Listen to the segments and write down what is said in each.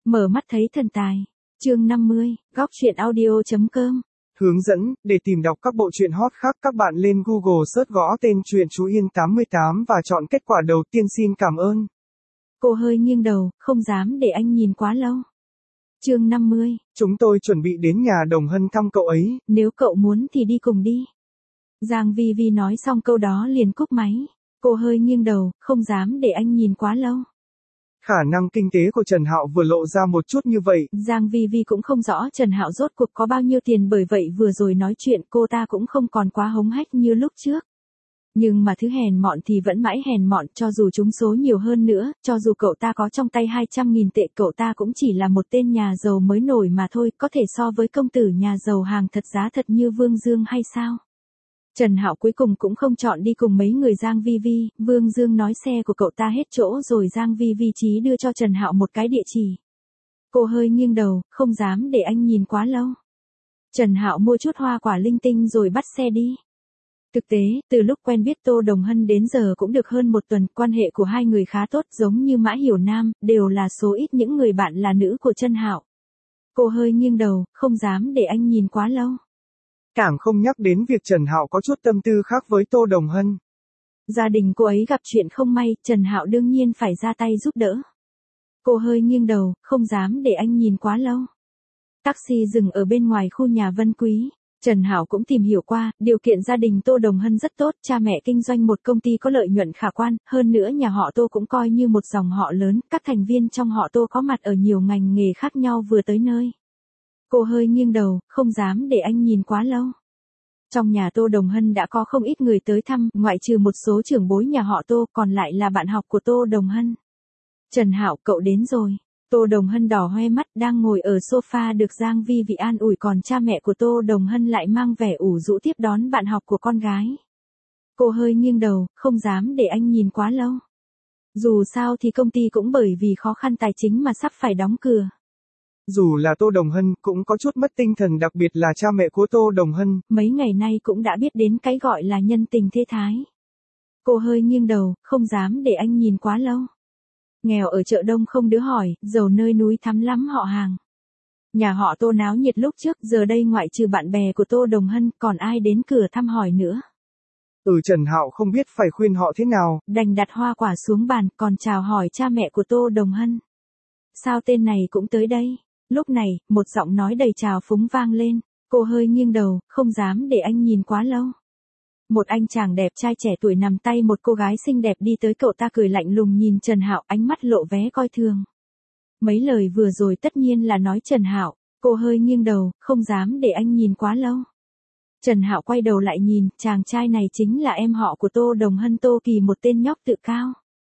Mở mắt thấy thần tài. Chương 50, góc truyện audio.com. Hướng dẫn, để tìm đọc các bộ truyện hot khác các bạn lên Google search gõ tên truyện Chú Yên 88 và chọn kết quả đầu tiên. Xin cảm ơn. Cô hơi nghiêng đầu, không dám để anh nhìn quá lâu. Chương 50. Chúng tôi chuẩn bị đến nhà Đồng Hân thăm cậu ấy. Nếu cậu muốn thì đi cùng đi. Giang Vi Vi nói xong câu đó liền cúp máy. Cô hơi nghiêng đầu, không dám để anh nhìn quá lâu. Khả năng kinh tế của Trần Hạo vừa lộ ra một chút như vậy. Giang Vi Vi cũng không rõ Trần Hạo rốt cuộc có bao nhiêu tiền, bởi vậy vừa rồi nói chuyện cô ta cũng không còn quá hống hách như lúc trước. Nhưng mà thứ hèn mọn thì vẫn mãi hèn mọn, cho dù trúng số nhiều hơn nữa, cho dù cậu ta có trong tay 200.000 tệ, cậu ta cũng chỉ là một tên nhà giàu mới nổi mà thôi, có thể so với công tử nhà giàu hàng thật giá thật như Vương Dương hay sao? Trần Hạo cuối cùng cũng không chọn đi cùng mấy người Giang Vi Vi, Vương Dương nói xe của cậu ta hết chỗ rồi Giang Vi Vi chí đưa cho Trần Hạo một cái địa chỉ. Cô hơi nghiêng đầu, không dám để anh nhìn quá lâu. Trần Hạo mua chút hoa quả linh tinh rồi bắt xe đi. Thực tế, từ lúc quen biết Tô Đồng Hân đến giờ cũng được hơn một tuần, quan hệ của hai người khá tốt, giống như Mã Hiểu Nam, đều là số ít những người bạn là nữ của Trần Hạo. Cô hơi nghiêng đầu, không dám để anh nhìn quá lâu. Càng không nhắc đến việc Trần Hạo có chút tâm tư khác với Tô Đồng Hân. Gia đình cô ấy gặp chuyện không may, Trần Hạo đương nhiên phải ra tay giúp đỡ. Cô hơi nghiêng đầu, không dám để anh nhìn quá lâu. Taxi dừng ở bên ngoài khu nhà Vân Quý. Trần Hạo cũng tìm hiểu qua, điều kiện gia đình Tô Đồng Hân rất tốt, cha mẹ kinh doanh một công ty có lợi nhuận khả quan, hơn nữa nhà họ Tô cũng coi như một dòng họ lớn, các thành viên trong họ Tô có mặt ở nhiều ngành nghề khác nhau vừa tới nơi. Cô hơi nghiêng đầu, không dám để anh nhìn quá lâu. Trong nhà Tô Đồng Hân đã có không ít người tới thăm, ngoại trừ một số trưởng bối nhà họ Tô, còn lại là bạn học của Tô Đồng Hân. Trần Hạo, cậu đến rồi. Tô Đồng Hân đỏ hoe mắt, đang ngồi ở sofa được Giang Vi Vi an ủi, còn cha mẹ của Tô Đồng Hân lại mang vẻ ủ rũ tiếp đón bạn học của con gái. Cô hơi nghiêng đầu, không dám để anh nhìn quá lâu. Dù sao thì công ty cũng bởi vì khó khăn tài chính mà sắp phải đóng cửa. Dù là Tô Đồng Hân cũng có chút mất tinh thần, đặc biệt là cha mẹ của Tô Đồng Hân. Mấy ngày nay cũng đã biết đến cái gọi là nhân tình thế thái. Cô hơi nghiêng đầu, không dám để anh nhìn quá lâu. Nghèo ở chợ đông không đứa hỏi, giàu nơi núi thắm lắm họ hàng. Nhà họ Tô náo nhiệt lúc trước, giờ đây ngoại trừ bạn bè của Tô Đồng Hân, còn ai đến cửa thăm hỏi nữa. Trần Hạo không biết phải khuyên họ thế nào. Đành đặt hoa quả xuống bàn, còn chào hỏi cha mẹ của Tô Đồng Hân. Sao tên này cũng tới đây? Lúc này, một giọng nói đầy trào phúng vang lên. Cô hơi nghiêng đầu, không dám để anh nhìn quá lâu. Một anh chàng đẹp trai trẻ tuổi nằm tay một cô gái xinh đẹp đi tới, cậu ta cười lạnh lùng nhìn Trần Hạo, ánh mắt lộ vé coi thường. Mấy lời vừa rồi tất nhiên là nói Trần Hạo. Cô hơi nghiêng đầu, không dám để anh nhìn quá lâu. Trần Hạo quay đầu lại nhìn, chàng trai này chính là em họ của Tô Đồng Hân, Tô Kỳ, một tên nhóc tự cao.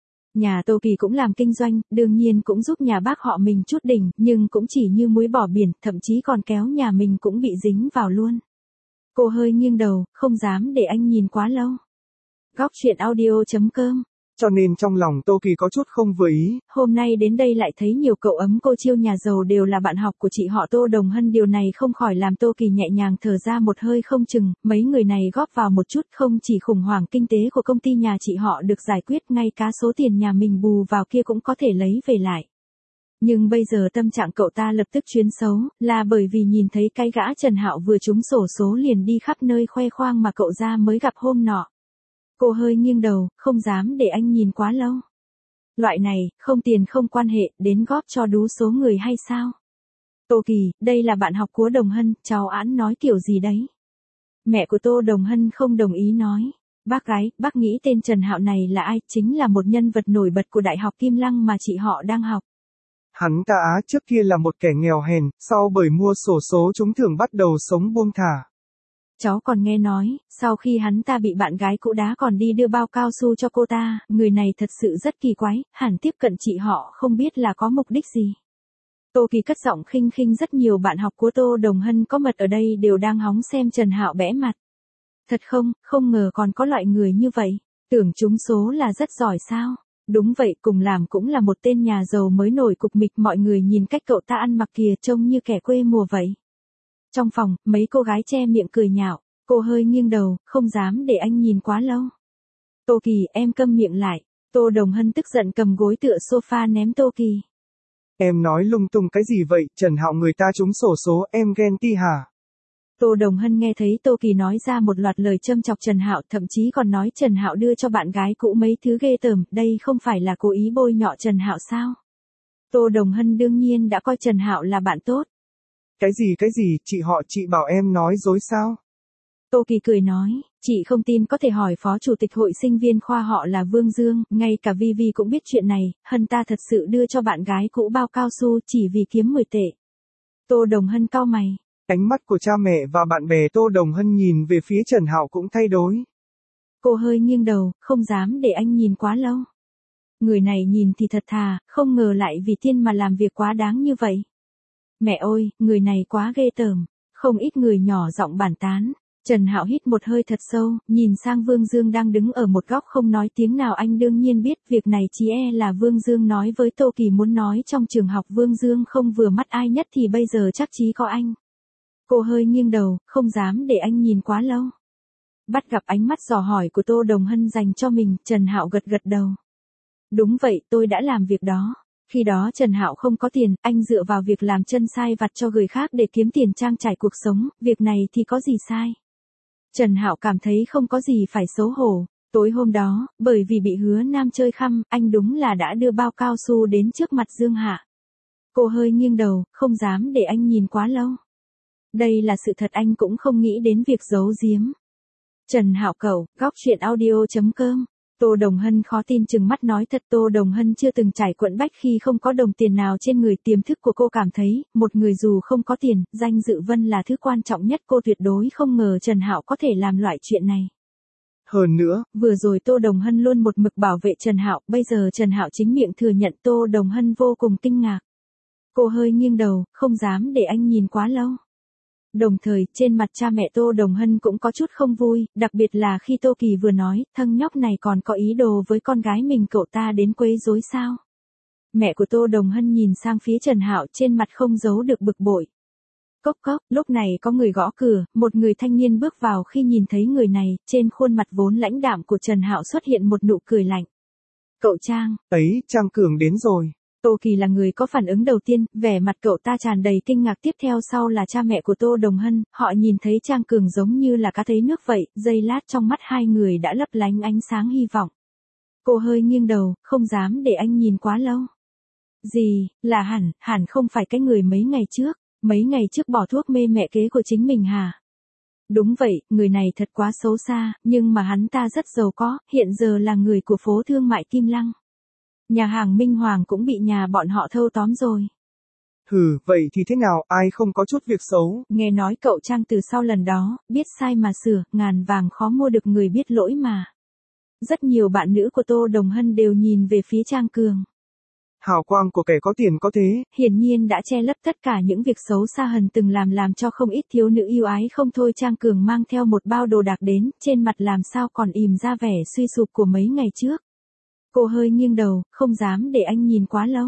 Nhà Tô Kỳ cũng làm kinh doanh, đương nhiên cũng giúp nhà bác họ mình chút đỉnh, nhưng cũng chỉ như muối bỏ biển, thậm chí còn kéo nhà mình cũng bị dính vào luôn. Cô hơi nghiêng đầu, không dám để anh nhìn quá lâu. Góc truyện audio.com. Cho nên trong lòng Tô Kỳ có chút không vừa ý. Hôm nay đến đây lại thấy nhiều cậu ấm cô chiêu nhà giàu đều là bạn học của chị họ Tô Đồng Hân, điều này không khỏi làm Tô Kỳ nhẹ nhàng thở ra một hơi, không chừng mấy người này góp vào một chút, không chỉ khủng hoảng kinh tế của công ty nhà chị họ được giải quyết, ngay cả số tiền nhà mình bù vào kia cũng có thể lấy về lại. Nhưng bây giờ tâm trạng cậu ta lập tức chuyển xấu, là bởi vì nhìn thấy cái gã Trần Hạo vừa trúng xổ số liền đi khắp nơi khoe khoang mà cậu ra mới gặp hôm nọ. Cô hơi nghiêng đầu, không dám để anh nhìn quá lâu. Loại này, không tiền không quan hệ, đến góp cho đú số người hay sao? Tô Kỳ, đây là bạn học của Đồng Hân, cháu Án nói kiểu gì đấy? Mẹ của Tô Đồng Hân không đồng ý nói. Bác gái, bác nghĩ tên Trần Hạo này là ai? Chính là một nhân vật nổi bật của Đại học Kim Lăng mà chị họ đang học. Hắn ta trước kia là một kẻ nghèo hèn, sau bởi mua xổ số trúng thưởng bắt đầu sống buông thả. Cháu còn nghe nói, sau khi hắn ta bị bạn gái cũ đá còn đi đưa bao cao su cho cô ta, người này thật sự rất kỳ quái, hẳn tiếp cận chị họ không biết là có mục đích gì. Tô Kỳ cất giọng khinh khinh, rất nhiều bạn học của Tô Đồng Hân có mặt ở đây đều đang hóng xem Trần Hạo bẽ mặt. Thật không ngờ còn có loại người như vậy, tưởng trúng số là rất giỏi sao? Đúng vậy, cùng làm cũng là một tên nhà giàu mới nổi cục mịch, mọi người nhìn cách cậu ta ăn mặc kìa, trông như kẻ quê mùa vậy. Trong phòng, mấy cô gái che miệng cười nhạo, cô hơi nghiêng đầu, không dám để anh nhìn quá lâu. Tô Kỳ, em câm miệng lại. Tô Đồng Hân tức giận cầm gối tựa sofa ném Tô Kỳ. Em nói lung tung cái gì vậy, Trần Hạo người ta trúng xổ số, em ghen ti hả? Tô Đồng Hân nghe thấy Tô Kỳ nói ra một loạt lời châm chọc Trần Hạo, thậm chí còn nói Trần Hạo đưa cho bạn gái cũ mấy thứ ghê tởm, đây không phải là cố ý bôi nhọ Trần Hạo sao? Tô Đồng Hân đương nhiên đã coi Trần Hạo là bạn tốt. Cái gì, chị bảo em nói dối sao? Tô Kỳ cười nói, chị không tin có thể hỏi phó chủ tịch hội sinh viên khoa họ là Vương Dương, ngay cả Vi cũng biết chuyện này, Hân ta thật sự đưa cho bạn gái cũ bao cao su chỉ vì kiếm 10 tệ. Tô Đồng Hân cau mày. Ánh mắt của cha mẹ và bạn bè Tô Đồng Hân nhìn về phía Trần Hạo cũng thay đổi. Cô hơi nghiêng đầu, không dám để anh nhìn quá lâu. Người này nhìn thì thật thà, không ngờ lại vì tiền mà làm việc quá đáng như vậy. Mẹ ơi, người này quá ghê tởm. Không ít người nhỏ giọng bàn tán. Trần Hạo hít một hơi thật sâu, nhìn sang Vương Dương đang đứng ở một góc không nói tiếng nào. Anh đương nhiên biết việc này chỉ là Vương Dương nói với Tô Kỳ muốn nói trong trường học. Vương Dương không vừa mắt ai nhất thì bây giờ chắc chí có anh. Cô hơi nghiêng đầu, không dám để anh nhìn quá lâu. Bắt gặp ánh mắt dò hỏi của Tô Đồng Hân dành cho mình, Trần Hạo gật gật đầu. Đúng vậy, tôi đã làm việc đó. Khi đó Trần Hạo không có tiền, anh dựa vào việc làm chân sai vặt cho người khác để kiếm tiền trang trải cuộc sống, việc này thì có gì sai. Trần Hạo cảm thấy không có gì phải xấu hổ. Tối hôm đó, bởi vì bị Hứa Nam chơi khăm, anh đúng là đã đưa bao cao su đến trước mặt Dương Hạ. Cô hơi nghiêng đầu, không dám để anh nhìn quá lâu. Đây là sự thật, anh cũng không nghĩ đến việc giấu giếm. Trần Hạo cậu, góc chuyện audio.com. Tô Đồng Hân khó tin chừng mắt nói thật, Tô Đồng Hân chưa từng trải quẫn bách khi không có đồng tiền nào trên người. Tiềm thức của cô cảm thấy, một người dù không có tiền, danh dự Vân là thứ quan trọng nhất. Cô tuyệt đối không ngờ Trần Hạo có thể làm loại chuyện này. Hơn nữa, vừa rồi Tô Đồng Hân luôn một mực bảo vệ Trần Hạo, bây giờ Trần Hạo chính miệng thừa nhận. Tô Đồng Hân vô cùng kinh ngạc. Cô hơi nghiêng đầu, không dám để anh nhìn quá lâu. Đồng thời, trên mặt cha mẹ Tô Đồng Hân cũng có chút không vui, đặc biệt là khi Tô Kỳ vừa nói, thằng nhóc này còn có ý đồ với con gái mình, cậu ta đến quấy rối sao? Mẹ của Tô Đồng Hân nhìn sang phía Trần Hạo, trên mặt không giấu được bực bội. Cốc cốc, lúc này có người gõ cửa, một người thanh niên bước vào. Khi nhìn thấy người này, trên khuôn mặt vốn lãnh đạm của Trần Hạo xuất hiện một nụ cười lạnh. Cậu Trang. Ấy, Trang Cường đến rồi. Tô Kỳ là người có phản ứng đầu tiên, vẻ mặt cậu ta tràn đầy kinh ngạc. Tiếp theo sau là cha mẹ của Tô Đồng Hân, họ nhìn thấy Trang Cường giống như là cá thấy nước vậy, giây lát trong mắt hai người đã lấp lánh ánh sáng hy vọng. Cô hơi nghiêng đầu, không dám để anh nhìn quá lâu. Gì, là hẳn không phải cái người mấy ngày trước bỏ thuốc mê mẹ kế của chính mình hả? Đúng vậy, người này thật quá xấu xa, nhưng mà hắn ta rất giàu có, hiện giờ là người của phố thương mại Kim Lăng. Nhà hàng Minh Hoàng cũng bị nhà bọn họ thâu tóm rồi. Hừ, vậy thì thế nào, ai không có chút việc xấu. Nghe nói cậu Trang từ sau lần đó, biết sai mà sửa, ngàn vàng khó mua được người biết lỗi mà. Rất nhiều bạn nữ của Tô Đồng Hân đều nhìn về phía Trang Cường. Hào quang của kẻ có tiền có thế. Hiển nhiên đã che lấp tất cả những việc xấu xa Hân từng làm cho không ít thiếu nữ yêu ái không thôi. Trang Cường mang theo một bao đồ đạc đến, trên mặt làm sao còn ìm ra vẻ suy sụp của mấy ngày trước. Cô hơi nghiêng đầu, không dám để anh nhìn quá lâu.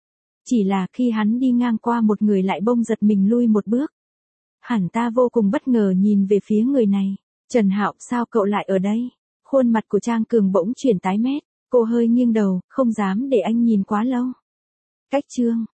Chỉ là khi hắn đi ngang qua một người lại bỗng giật mình lui một bước. Hẳn ta vô cùng bất ngờ nhìn về phía người này. Trần Hạo, sao cậu lại ở đây? Khuôn mặt của Trang Cường bỗng chuyển tái mét. Cô hơi nghiêng đầu, không dám để anh nhìn quá lâu. Cách chương